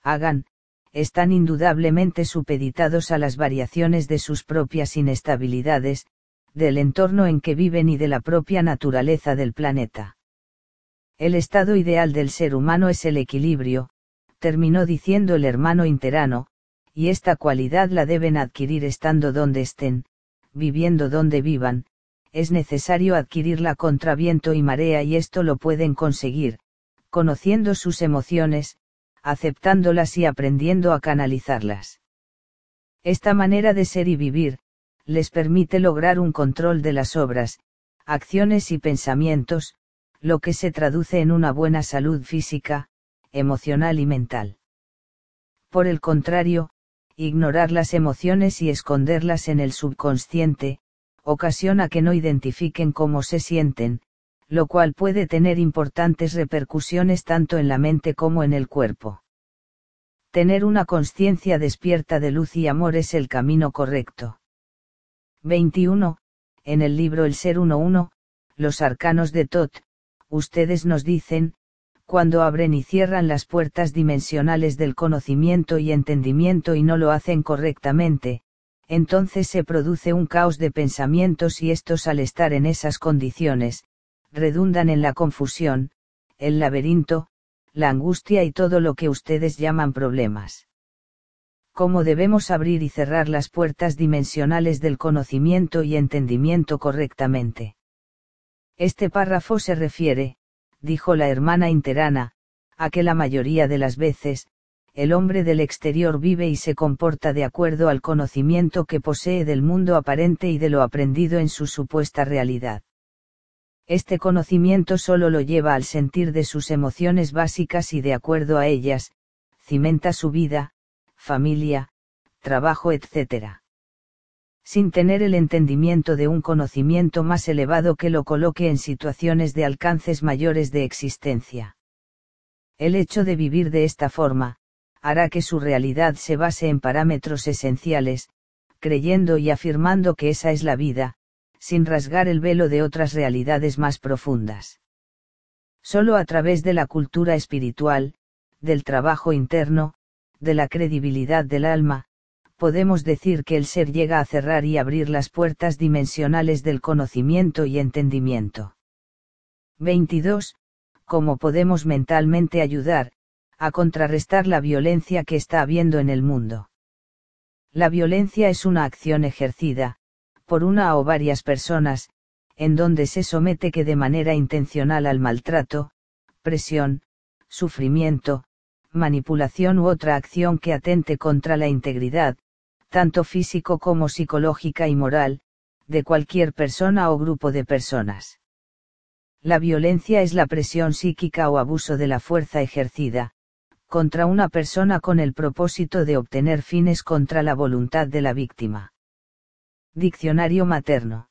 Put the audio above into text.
hagan, están indudablemente supeditados a las variaciones de sus propias inestabilidades, del entorno en que viven y de la propia naturaleza del planeta. El estado ideal del ser humano es el equilibrio, terminó diciendo el hermano interano, y esta cualidad la deben adquirir estando donde estén, viviendo donde vivan, es necesario adquirirla contra viento y marea y esto lo pueden conseguir, conociendo sus emociones, aceptándolas y aprendiendo a canalizarlas. Esta manera de ser y vivir, les permite lograr un control de las obras, acciones y pensamientos, lo que se traduce en una buena salud física, emocional y mental. Por el contrario, ignorar las emociones y esconderlas en el subconsciente, ocasiona que no identifiquen cómo se sienten, lo cual puede tener importantes repercusiones tanto en la mente como en el cuerpo. Tener una conciencia despierta de luz y amor es el camino correcto. 21. En el libro El Ser 1.1, los arcanos de Thoth, ustedes nos dicen, cuando abren y cierran las puertas dimensionales del conocimiento y entendimiento y no lo hacen correctamente, entonces se produce un caos de pensamientos y estos al estar en esas condiciones, redundan en la confusión, el laberinto, la angustia y todo lo que ustedes llaman problemas. ¿Cómo debemos abrir y cerrar las puertas dimensionales del conocimiento y entendimiento correctamente? Este párrafo se refiere, dijo la hermana interana, a que la mayoría de las veces, el hombre del exterior vive y se comporta de acuerdo al conocimiento que posee del mundo aparente y de lo aprendido en su supuesta realidad. Este conocimiento solo lo lleva al sentir de sus emociones básicas y de acuerdo a ellas, cimenta su vida, familia, trabajo, etc. Sin tener el entendimiento de un conocimiento más elevado que lo coloque en situaciones de alcances mayores de existencia. El hecho de vivir de esta forma, hará que su realidad se base en parámetros esenciales, creyendo y afirmando que esa es la vida, sin rasgar el velo de otras realidades más profundas. Solo a través de la cultura espiritual, del trabajo interno, de la credibilidad del alma, podemos decir que el ser llega a cerrar y abrir las puertas dimensionales del conocimiento y entendimiento. 22. ¿Cómo podemos mentalmente ayudar a contrarrestar la violencia que está habiendo en el mundo? La violencia es una acción ejercida, por una o varias personas, en donde se somete que de manera intencional al maltrato, presión, sufrimiento, manipulación u otra acción que atente contra la integridad, tanto físico como psicológica y moral, de cualquier persona o grupo de personas. La violencia es la presión psíquica o abuso de la fuerza ejercida, contra una persona con el propósito de obtener fines contra la voluntad de la víctima. Diccionario materno.